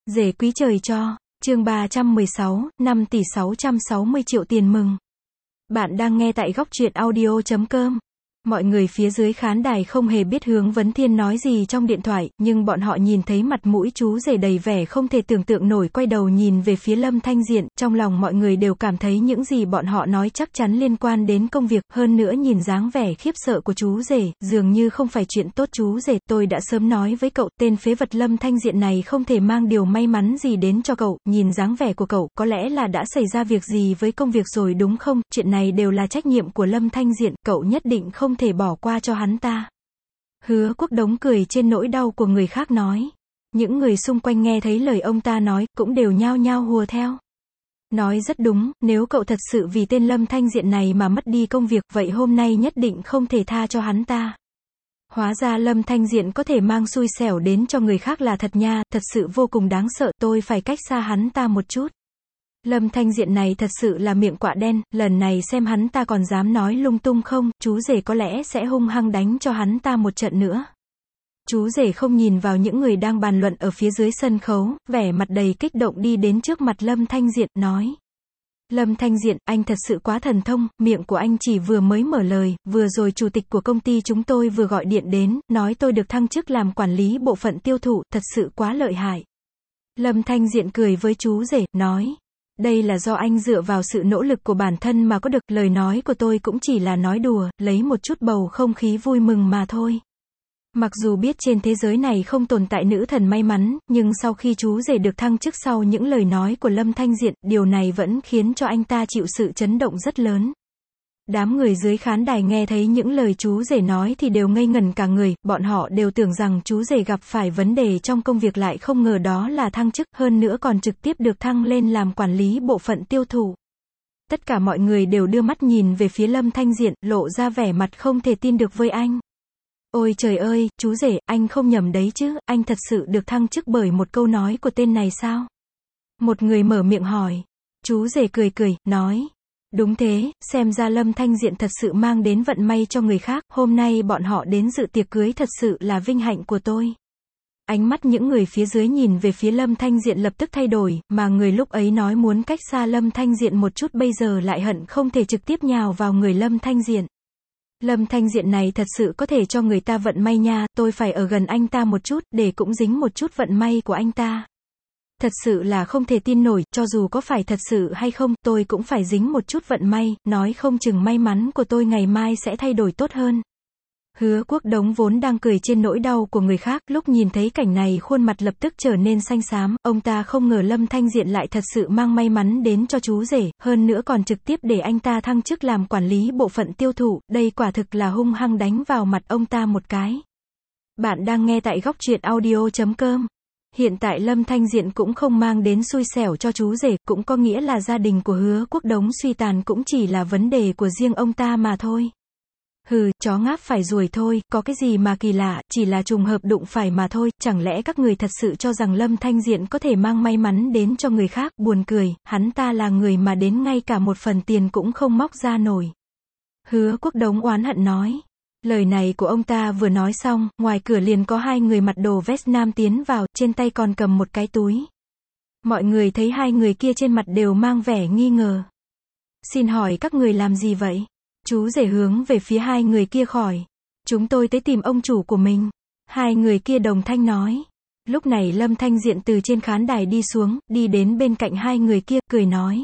Rể quý trời cho, chương 316, 5 tỷ 660 triệu tiền mừng. Bạn đang nghe tại góc truyện audio.com. Mọi người phía dưới khán đài không hề biết Hướng Vấn Thiên nói gì trong điện thoại, nhưng bọn họ nhìn thấy mặt mũi chú rể đầy vẻ không thể tưởng tượng nổi, quay đầu nhìn về phía Lâm Thanh Diện, trong lòng mọi người đều cảm thấy những gì bọn họ nói chắc chắn liên quan đến công việc, hơn nữa nhìn dáng vẻ khiếp sợ của chú rể, dường như không phải chuyện tốt. Chú rể, tôi đã sớm nói với cậu, tên phế vật Lâm Thanh Diện này không thể mang điều may mắn gì đến cho cậu, nhìn dáng vẻ của cậu, có lẽ là đã xảy ra việc gì với công việc rồi đúng không, chuyện này đều là trách nhiệm của Lâm Thanh Diện, cậu nhất định không thể bỏ qua cho hắn ta. Hứa Quốc Đống cười trên nỗi đau của người khác nói. Những người xung quanh nghe thấy lời ông ta nói, cũng đều nhao nhao hùa theo. Nói rất đúng, nếu cậu thật sự vì tên Lâm Thanh Diện này mà mất đi công việc, vậy hôm nay nhất định không thể tha cho hắn ta. Hóa ra Lâm Thanh Diện có thể mang xui xẻo đến cho người khác là thật nha, thật sự vô cùng đáng sợ, tôi phải cách xa hắn ta một chút. Lâm Thanh Diện này thật sự là miệng quạ đen, lần này xem hắn ta còn dám nói lung tung không, chú rể có lẽ sẽ hung hăng đánh cho hắn ta một trận nữa. Chú rể không nhìn vào những người đang bàn luận ở phía dưới sân khấu, vẻ mặt đầy kích động đi đến trước mặt Lâm Thanh Diện, nói. Lâm Thanh Diện, anh thật sự quá thần thông, miệng của anh chỉ vừa mới mở lời, vừa rồi chủ tịch của công ty chúng tôi vừa gọi điện đến, nói tôi được thăng chức làm quản lý bộ phận tiêu thụ, thật sự quá lợi hại. Lâm Thanh Diện cười với chú rể, nói. Đây là do anh dựa vào sự nỗ lực của bản thân mà có được, lời nói của tôi cũng chỉ là nói đùa, lấy một chút bầu không khí vui mừng mà thôi. Mặc dù biết trên thế giới này không tồn tại nữ thần may mắn, nhưng sau khi chú rể được thăng chức sau những lời nói của Lâm Thanh Diện, điều này vẫn khiến cho anh ta chịu sự chấn động rất lớn. Đám người dưới khán đài nghe thấy những lời chú rể nói thì đều ngây ngẩn cả người, bọn họ đều tưởng rằng chú rể gặp phải vấn đề trong công việc, lại không ngờ đó là thăng chức, hơn nữa còn trực tiếp được thăng lên làm quản lý bộ phận tiêu thụ. Tất cả mọi người đều đưa mắt nhìn về phía Lâm Thanh Diện, lộ ra vẻ mặt không thể tin được với anh. Ôi trời ơi, chú rể, anh không nhầm đấy chứ, anh thật sự được thăng chức bởi một câu nói của tên này sao? Một người mở miệng hỏi. Chú rể cười cười, nói. Đúng thế, xem ra Lâm Thanh Diện thật sự mang đến vận may cho người khác, hôm nay bọn họ đến dự tiệc cưới thật sự là vinh hạnh của tôi. Ánh mắt những người phía dưới nhìn về phía Lâm Thanh Diện lập tức thay đổi, mà người lúc ấy nói muốn cách xa Lâm Thanh Diện một chút bây giờ lại hận không thể trực tiếp nhào vào người Lâm Thanh Diện. Lâm Thanh Diện này thật sự có thể cho người ta vận may nha, tôi phải ở gần anh ta một chút, để cũng dính một chút vận may của anh ta. Thật sự là không thể tin nổi, cho dù có phải thật sự hay không, tôi cũng phải dính một chút vận may, nói không chừng may mắn của tôi ngày mai sẽ thay đổi tốt hơn. Hứa Quốc Đống vốn đang cười trên nỗi đau của người khác, lúc nhìn thấy cảnh này khuôn mặt lập tức trở nên xanh xám, ông ta không ngờ Lâm Thanh Diện lại thật sự mang may mắn đến cho chú rể, hơn nữa còn trực tiếp để anh ta thăng chức làm quản lý bộ phận tiêu thụ, đây quả thực là hung hăng đánh vào mặt ông ta một cái. Bạn đang nghe tại góc truyện audio.com. Hiện tại Lâm Thanh Diện cũng không mang đến xui xẻo cho chú rể, cũng có nghĩa là gia đình của Hứa Quốc Đống suy tàn cũng chỉ là vấn đề của riêng ông ta mà thôi. Hừ, chó ngáp phải ruồi thôi, có cái gì mà kỳ lạ, chỉ là trùng hợp đụng phải mà thôi, chẳng lẽ các người thật sự cho rằng Lâm Thanh Diện có thể mang may mắn đến cho người khác, buồn cười, hắn ta là người mà đến ngay cả một phần tiền cũng không móc ra nổi. Hứa Quốc Đống oán hận nói. Lời này của ông ta vừa nói xong, ngoài cửa liền có hai người mặc đồ vest nam tiến vào, trên tay còn cầm một cái túi. Mọi người thấy hai người kia trên mặt đều mang vẻ nghi ngờ. Xin hỏi các người làm gì vậy? Chú rể hướng về phía hai người kia khỏi. Chúng tôi tới tìm ông chủ của mình. Hai người kia đồng thanh nói. Lúc này Lâm Thanh Diện từ trên khán đài đi xuống, đi đến bên cạnh hai người kia, cười nói.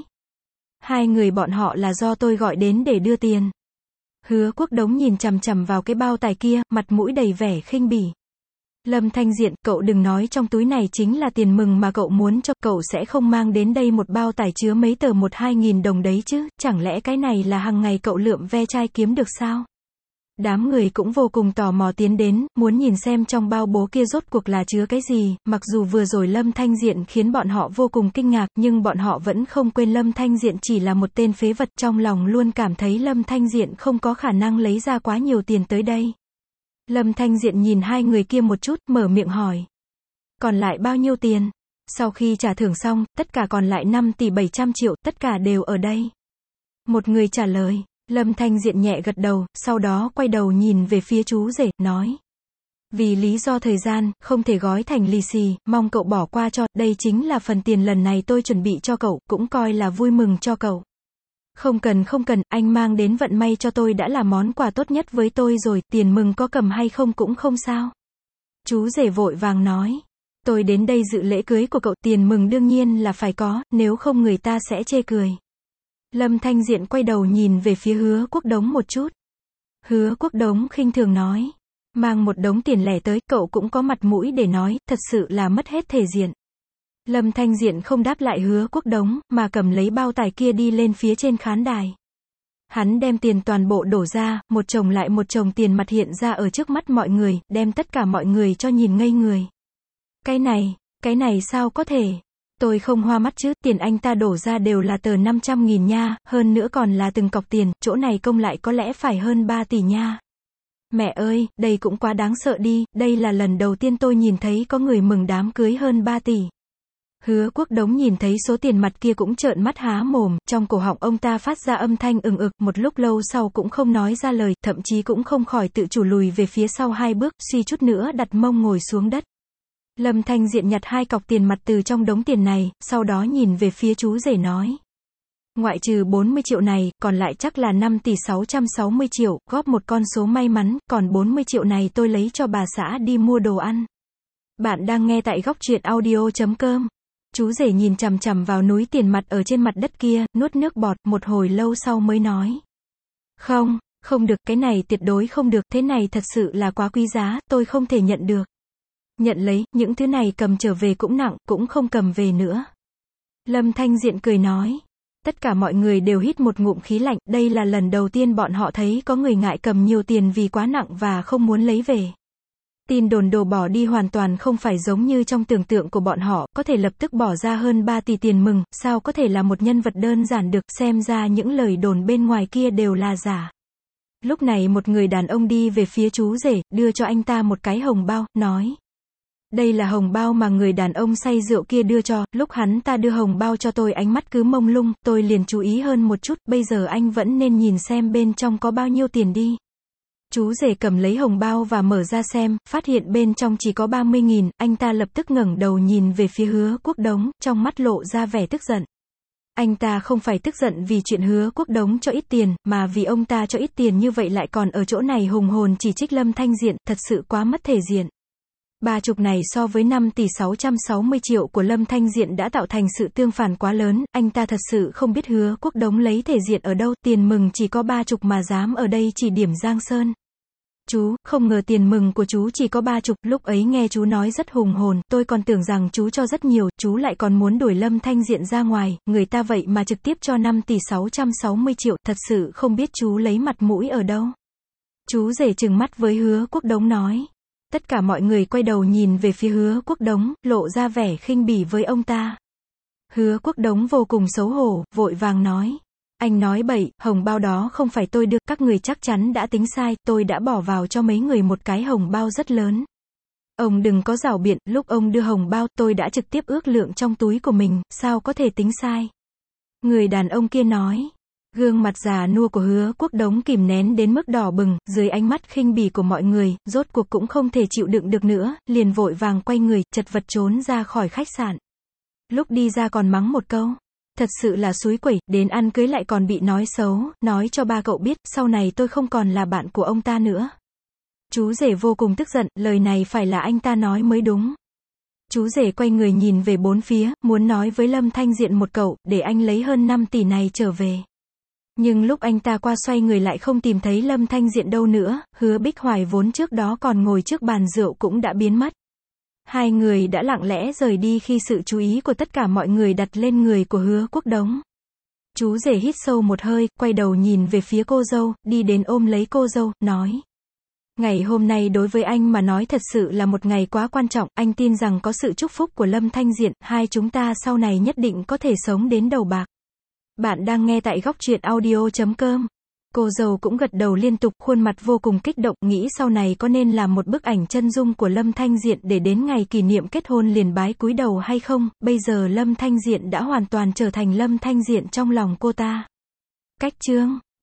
Hai người bọn họ là do tôi gọi đến để đưa tiền. Hứa Quốc Đống nhìn chằm chằm vào cái bao tài kia, mặt mũi đầy vẻ khinh bỉ. Lâm Thanh Diện, cậu đừng nói trong túi này chính là tiền mừng mà cậu muốn cho, cậu sẽ không mang đến đây một bao tải chứa mấy tờ 1-2 nghìn đồng đấy chứ, chẳng lẽ cái này là hàng ngày cậu lượm ve chai kiếm được sao? Đám người cũng vô cùng tò mò tiến đến, muốn nhìn xem trong bao bố kia rốt cuộc là chứa cái gì, mặc dù vừa rồi Lâm Thanh Diện khiến bọn họ vô cùng kinh ngạc, nhưng bọn họ vẫn không quên Lâm Thanh Diện chỉ là một tên phế vật, trong lòng luôn cảm thấy Lâm Thanh Diện không có khả năng lấy ra quá nhiều tiền tới đây. Lâm Thanh Diện nhìn hai người kia một chút, mở miệng hỏi. Còn lại bao nhiêu tiền? Sau khi trả thưởng xong, tất cả còn lại 5 tỷ 700 triệu, tất cả đều ở đây. Một người trả lời. Lâm Thanh Diện nhẹ gật đầu, sau đó quay đầu nhìn về phía chú rể, nói. Vì lý do thời gian, không thể gói thành lì xì, mong cậu bỏ qua cho, đây chính là phần tiền lần này tôi chuẩn bị cho cậu, cũng coi là vui mừng cho cậu. Không cần, anh mang đến vận may cho tôi đã là món quà tốt nhất với tôi rồi, tiền mừng có cầm hay không cũng không sao. Chú rể vội vàng nói. Tôi đến đây dự lễ cưới của cậu, tiền mừng đương nhiên là phải có, nếu không người ta sẽ chê cười. Lâm Thanh Diện quay đầu nhìn về phía Hứa Quốc Đống một chút. Hứa Quốc Đống khinh thường nói. Mang một đống tiền lẻ tới, cậu cũng có mặt mũi để nói, thật sự là mất hết thể diện. Lâm Thanh Diện không đáp lại Hứa Quốc Đống, mà cầm lấy bao tài kia đi lên phía trên khán đài. Hắn đem tiền toàn bộ đổ ra, một chồng lại một chồng tiền mặt hiện ra ở trước mắt mọi người, đem tất cả mọi người cho nhìn ngây người. Cái này sao có thể? Tôi không hoa mắt chứ, tiền anh ta đổ ra đều là tờ 500.000 nha, hơn nữa còn là từng cọc tiền, chỗ này công lại có lẽ phải hơn 3 tỷ nha. Mẹ ơi, đây cũng quá đáng sợ đi, đây là lần đầu tiên tôi nhìn thấy có người mừng đám cưới hơn 3 tỷ. Hứa Quốc Đống nhìn thấy số tiền mặt kia cũng trợn mắt há mồm, trong cổ họng ông ta phát ra âm thanh ừng ực, một lúc lâu sau cũng không nói ra lời, thậm chí cũng không khỏi tự chủ lùi về phía sau 2 bước, suy chút nữa đặt mông ngồi xuống đất. Lâm Thanh Diện nhặt 2 cọc tiền mặt từ trong đống tiền này, sau đó nhìn về phía chú rể nói. Ngoại trừ 40 triệu này, còn lại chắc là 5 tỷ 660 triệu, góp một con số may mắn, còn 40 triệu này tôi lấy cho bà xã đi mua đồ ăn. Bạn đang nghe tại góc truyện audio.com. Chú rể nhìn chằm chằm vào núi tiền mặt ở trên mặt đất kia, nuốt nước bọt, một hồi lâu sau mới nói. Không được, cái này tuyệt đối không được, thế này thật sự là quá quý giá, tôi không thể nhận được. Nhận lấy, những thứ này cầm trở về cũng nặng, cũng không cầm về nữa. Lâm Thanh Diện cười nói. Tất cả mọi người đều hít một ngụm khí lạnh, đây là lần đầu tiên bọn họ thấy có người ngại cầm nhiều tiền vì quá nặng và không muốn lấy về. Tin đồn đổ bỏ đi hoàn toàn không phải giống như trong tưởng tượng của bọn họ, có thể lập tức bỏ ra hơn 3 tỷ tiền mừng, sao có thể là một nhân vật đơn giản được, xem ra những lời đồn bên ngoài kia đều là giả. Lúc này một người đàn ông đi về phía chú rể, đưa cho anh ta một cái hồng bao, nói. Đây là hồng bao mà người đàn ông say rượu kia đưa cho, lúc hắn ta đưa hồng bao cho tôi ánh mắt cứ mông lung, tôi liền chú ý hơn một chút, bây giờ anh vẫn nên nhìn xem bên trong có bao nhiêu tiền đi. Chú rể cầm lấy hồng bao và mở ra xem, phát hiện bên trong chỉ có 30.000, anh ta lập tức ngẩng đầu nhìn về phía Hứa Quốc Đống, trong mắt lộ ra vẻ tức giận. Anh ta không phải tức giận vì chuyện Hứa Quốc Đống cho ít tiền, mà vì ông ta cho ít tiền như vậy lại còn ở chỗ này hùng hồn chỉ trích Lâm Thanh Diện, thật sự quá mất thể diện. 30 này so với 5 tỷ 660 triệu của Lâm Thanh Diện đã tạo thành sự tương phản quá lớn, anh ta thật sự không biết Hứa Quốc Đống lấy thể diện ở đâu, tiền mừng chỉ có 30 mà dám ở đây chỉ điểm Giang Sơn. Chú, không ngờ tiền mừng của chú chỉ có 30, lúc ấy nghe chú nói rất hùng hồn, tôi còn tưởng rằng chú cho rất nhiều, chú lại còn muốn đuổi Lâm Thanh Diện ra ngoài, người ta vậy mà trực tiếp cho 5 tỷ 660 triệu, thật sự không biết chú lấy mặt mũi ở đâu. Chú rể trừng mắt với Hứa Quốc Đống nói. Tất cả mọi người quay đầu nhìn về phía Hứa Quốc Đống, lộ ra vẻ khinh bỉ với ông ta. Hứa Quốc Đống vô cùng xấu hổ, vội vàng nói. Anh nói bậy, hồng bao đó không phải tôi đưa, các người chắc chắn đã tính sai, tôi đã bỏ vào cho mấy người một cái hồng bao rất lớn. Ông đừng có giảo biện, lúc ông đưa hồng bao, tôi đã trực tiếp ước lượng trong túi của mình, sao có thể tính sai. Người đàn ông kia nói. Gương mặt già nua của Hứa Quốc Đống kìm nén đến mức đỏ bừng, dưới ánh mắt khinh bỉ của mọi người, rốt cuộc cũng không thể chịu đựng được nữa, liền vội vàng quay người, chật vật trốn ra khỏi khách sạn. Lúc đi ra còn mắng một câu. Thật sự là xúi quẩy, đến ăn cưới lại còn bị nói xấu, nói cho ba cậu biết, sau này tôi không còn là bạn của ông ta nữa. Chú rể vô cùng tức giận, lời này phải là anh ta nói mới đúng. Chú rể quay người nhìn về bốn phía, muốn nói với Lâm Thanh Diện một câu, để anh lấy hơn 5 tỷ này trở về. Nhưng lúc anh ta qua xoay người lại không tìm thấy Lâm Thanh Diện đâu nữa, Hứa Bích Hoài vốn trước đó còn ngồi trước bàn rượu cũng đã biến mất. Hai người đã lặng lẽ rời đi khi sự chú ý của tất cả mọi người đặt lên người của Hứa Quốc Đống. Chú rể hít sâu một hơi, quay đầu nhìn về phía cô dâu, đi đến ôm lấy cô dâu, nói. Ngày hôm nay đối với anh mà nói thật sự là một ngày quá quan trọng, anh tin rằng có sự chúc phúc của Lâm Thanh Diện, hai chúng ta sau này nhất định có thể sống đến đầu bạc. Bạn đang nghe tại góc truyện audio.com. Cô dâu cũng gật đầu liên tục, khuôn mặt vô cùng kích động, nghĩ sau này có nên làm một bức ảnh chân dung của Lâm Thanh Diện để đến ngày kỷ niệm kết hôn liền bái cúi đầu hay không, bây giờ Lâm Thanh Diện đã hoàn toàn trở thành Lâm Thanh Diện trong lòng cô ta. Cách chương